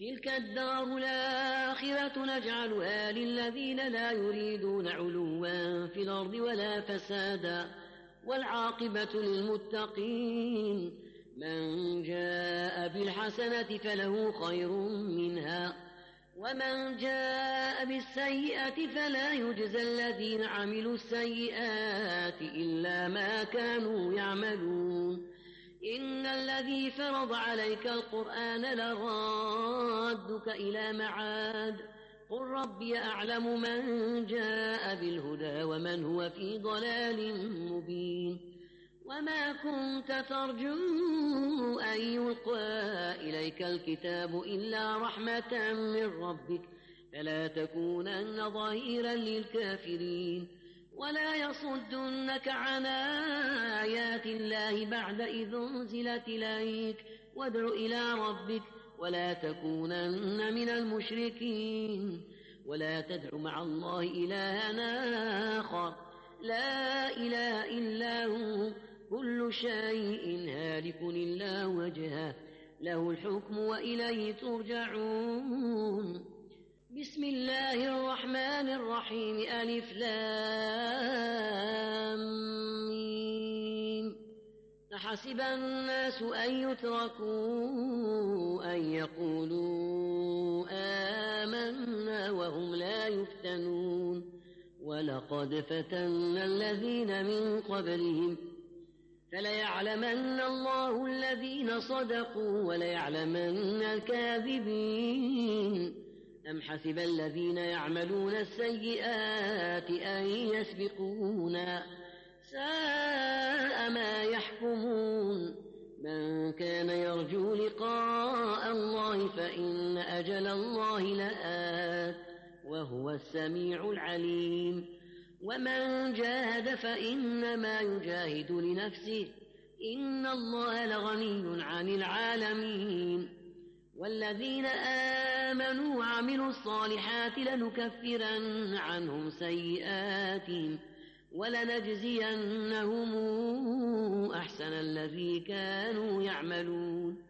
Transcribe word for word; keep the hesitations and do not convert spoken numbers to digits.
تلك الدار الآخرة نجعلها للذين لا يريدون علوا في الأرض ولا فسادا والعاقبة للمتقين من جاء بالحسنة فله خير منها ومن جاء بالسيئة فلا يجزى الذين عملوا السيئات إلا ما كانوا يعملون إن الذي فرض عليك القرآن لرادك إلى معاد قل ربي أعلم من جاء بالهدى ومن هو في ضلال مبين وما كنت ترجو أن يلقى إليك الكتاب إلا رحمة من ربك فلا تكونن ظهيرا للكافرين ولا يصدنك عن آيات الله بعد إذ أنزلت إليك وادع إلى ربك ولا تكونن من المشركين ولا تدع مع الله إلها آخر لا إله إلا هو كل شيء هالك إلا وجهه له الحكم وإليه ترجعون بسم الله الرحمن الرحيم ألف لام ميم أحسب الناس أن يتركوا أن يقولوا آمنا وهم لا يفتنون ولقد فتنا الذين من قبلهم فليعلمن الله الذين صدقوا وليعلمن الكاذبين أم حسب الذين يعملون السيئات أن يسبقونا ساء ما يحكمون من كان يرجو لقاء الله فإن أجل الله لآت وهو السميع العليم ومن جاهد فإنما يجاهد لنفسه إن الله لغني عن العالمين والذين آمنوا وعملوا الصالحات لنكفرن عنهم سيئاتهم ولنجزينهم أحسن الذي كانوا يعملون